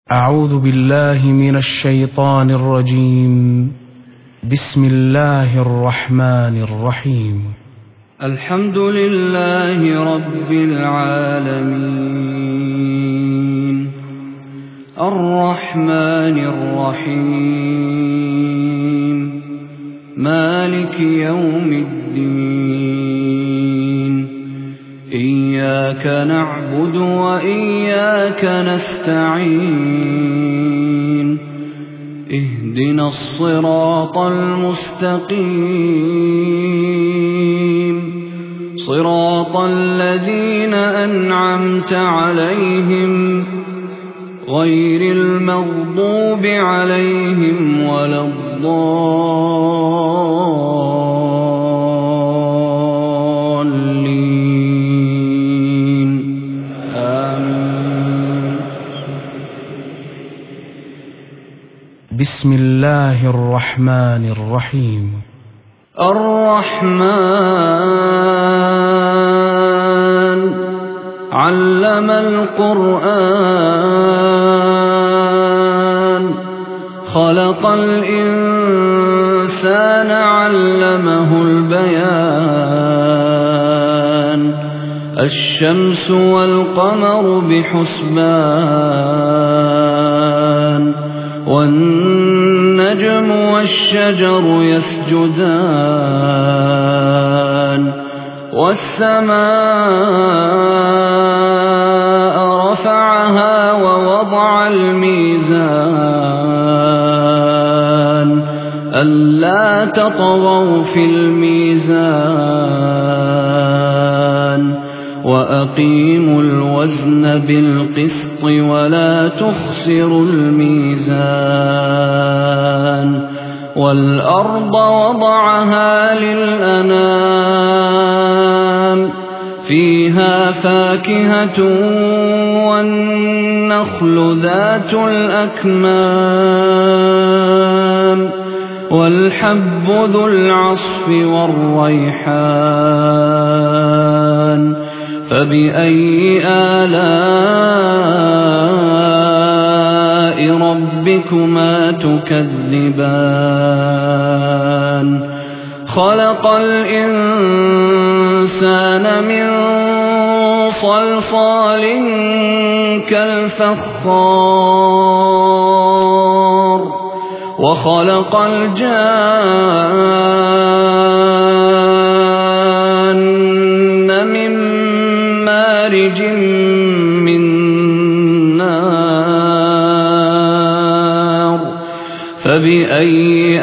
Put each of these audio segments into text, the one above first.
أعوذ بالله من الشيطان الرجيم. بسم الله الرحمن الرحيم. الحمد لله رب العالمين الرحمن الرحيم مالك يوم الدين إياك نعبد وإياك نستعين اهدنا الصراط المستقيم صراط الذين أنعمت عليهم غير المغضوب عليهم ولا الضالين آمين. بسم الله الرحمن الرحيم. الرحمن علم القرآن خلق الإنسان علمه البيان الشمس والقمر بحسبان والنجم والشجر يسجدان والسماء رفعها ووضع الميزان ألا تطغوا في الميزان وأقيموا الوزن بالقسط ولا تخسروا الميزان والأرض وضعها للأنام فيها فاكهة والنخل ذات الأكمام والحب ذو العصف والريحان فبأي آلاء ربكما تكذبان خلق الإنسان من صلصال كالفخار وخلق الجان من مارج من نار فبأي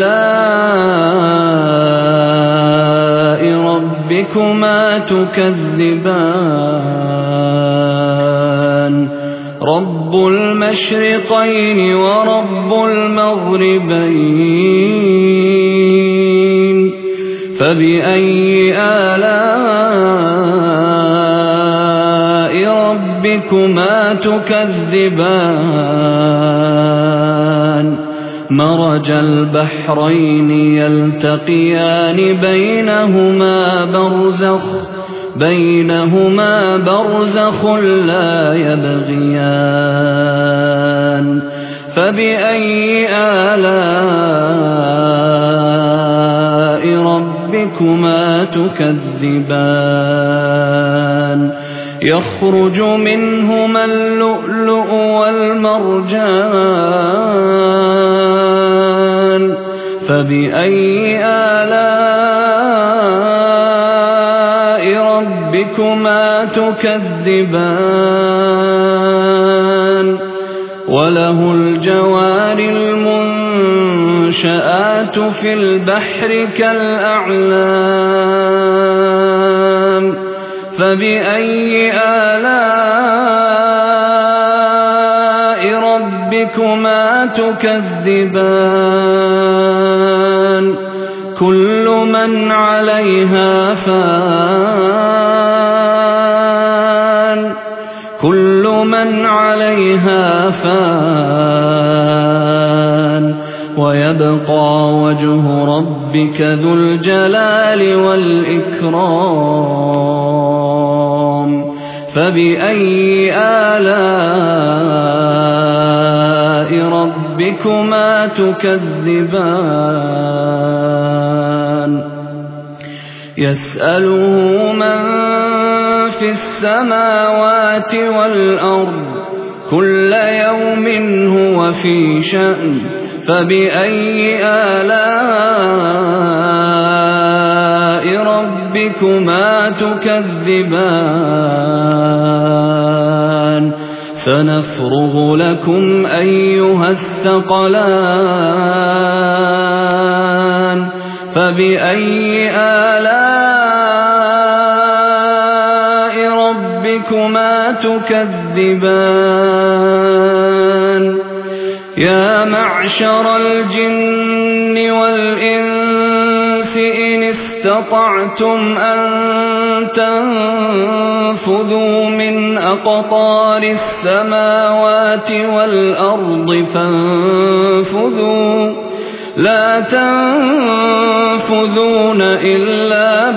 آلاء ربكما تكذبان رب المشرقين ورب المغربين فبأي آلاء ربكما تكذبان مرج البحرين يلتقيان بينهما برزخ لا يبغيان فبأي آلاء ربكما تكذبان يخرج منهما اللؤلؤ والمرجان فبأي آلاء ربكما تكذبان وله الجوار المنشآت في البحر كالأعلام فبأي آلاء ربكما تكذبان كل من عليها فان ويبقى وجه ربك ذو الجلال والإكرام فبأي آلاء ربكما تكذبان يسأله من في السماوات والأرض كل يوم هو في شأن فبأي آلاء ربكما تكذبان سنفرغ لكم أيها الثقلان فبأي آلاء ربكما تكذبان يا معشر الجن والإنس إن استطعتم أن تنفذوا من أقطار السماوات والأرض فانفذوا لا تنفذون إلا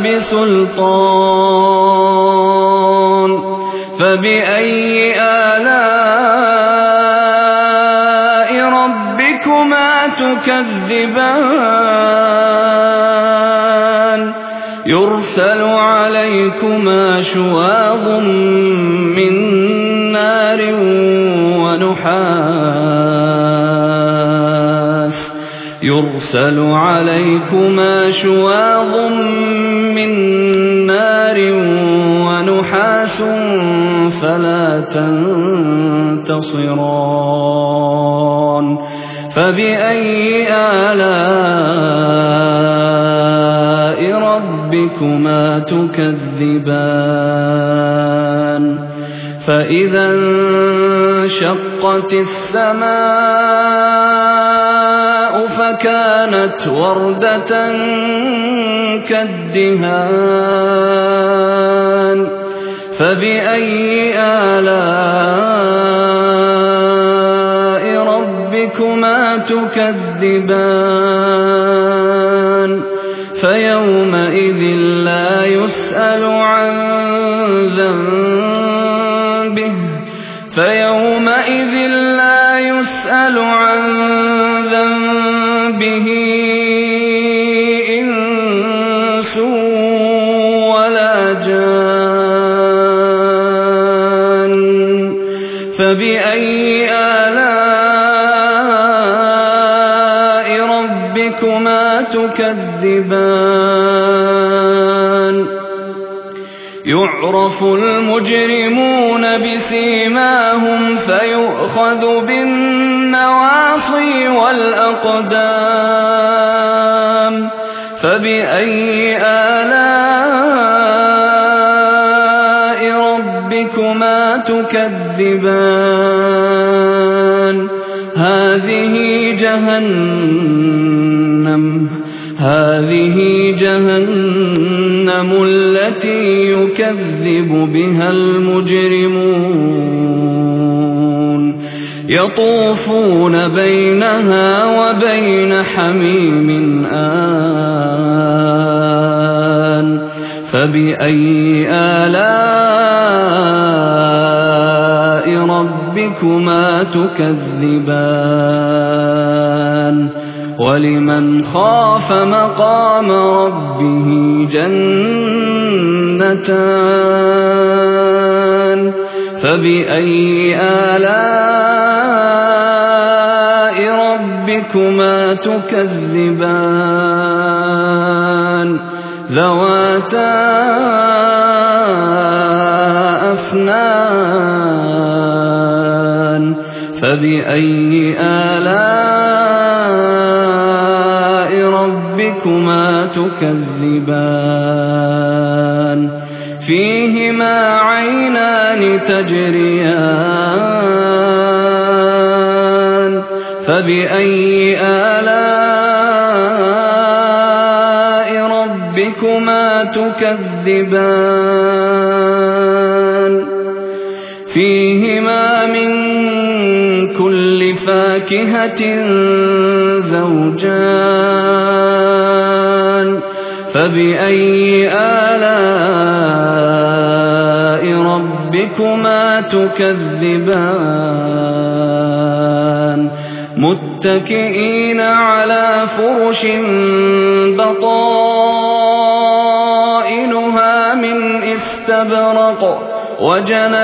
بسلطان فبأي آلاء ربكما تكذبان يرسل عليكما شواظ من نار ونحاس يرسل عليكما شواظ من نار ونحاس فلا تنتصران فبأي آلاء ربكما تكذبان فإذا انشقت السماء فكانت وردة كالدهان فبأي آلاء ربكما تكذبان فيومئذ لا يسأل عن ذنبه إنس ولا جان فبأي آلاء ربكما تكذبان يعرف المجرمون بسيماهم فيؤخذ بالنواصي والأقدام فبأي آلاء ربكما تكذبان هذه جهنم التي يكذب بها المجرمون يطوفون بينها وبين حميم آن فبأي آلاء ربكما تكذبان ولمن خاف مقام ربه جنتان فبأي آلاء ربكما تكذبان ذواتا أفنان فبأي آلاء ربكما تكذبان فيهما عينان تجريان فبأي آلاء ربكما تكذبان فيهما من كل فاكهة زوجان فبأي آلاء ربكما تكذبان متكئين على فرش بطائنها من استبرق وجنى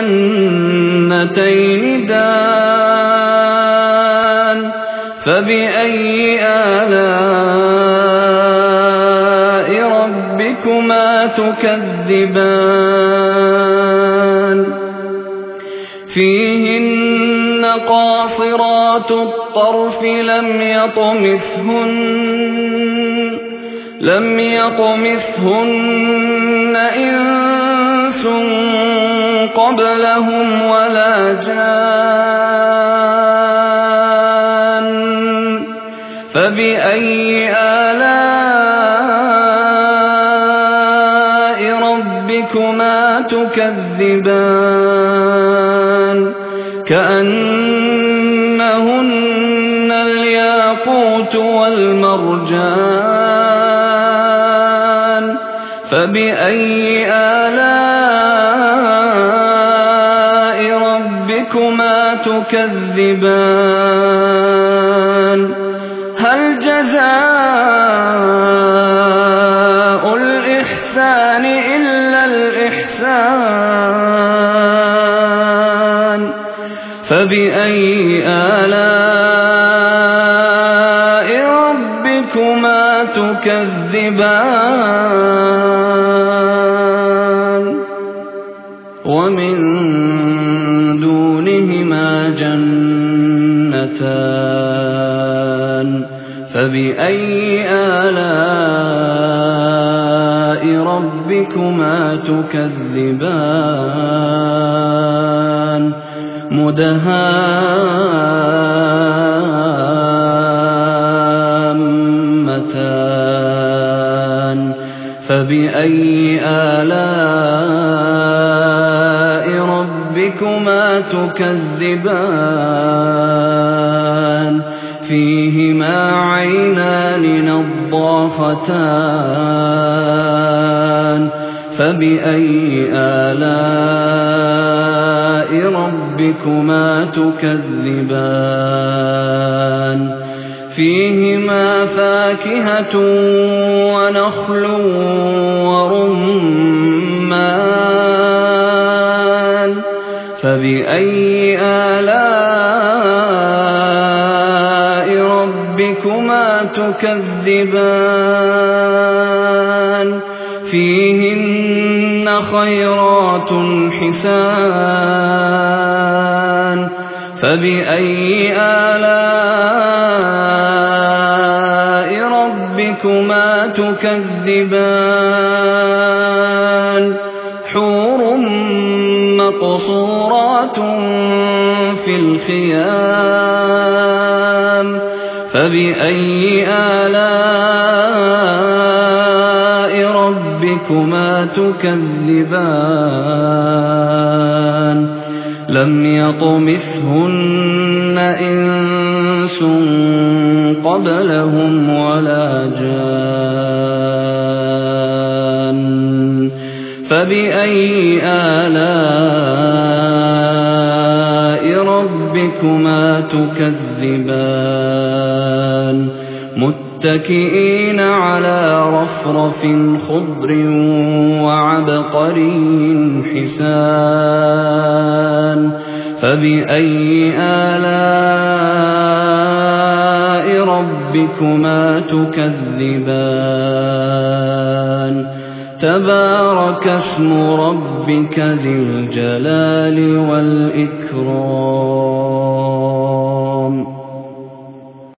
الجنتين دان فبأي آلاء ربكما تكذبان فيهن قاصرات الطرف لم يطمثهن إنس قبلهم ولا جان فبأي آلاء ربكما تكذبان كأنهن الياقوت والمرجان فبأي آلاء ربكما تكذبان هل جزاء الإحسان إلا الإحسان فبأي آلاء ربكما تكذبان ومن دونهما جنتان فبأي آلاء ربكما تكذبان مدهامتان فبأي آلاء ربكما تكذبان فيهما عينان نضاختان فبأي آلاء ربكما تكذبان فيهما فاكهة ونخل ورمان فبأي آلاء ربكما تكذبان فيهن خيرات حسان فبأي آلاء ربكما تكذبان حور مقصورات في الخيام فبأي آلاء ربكما تكذبان لم يطمثهن إنس قبلهم ولا جان فبأي آلاء ربكما تكذبان متكئين على رفرف خضر وعبقري حسان فبأي آلاء ربكما تكذبان تبارك اسم ربك ذي الجلال والإكرام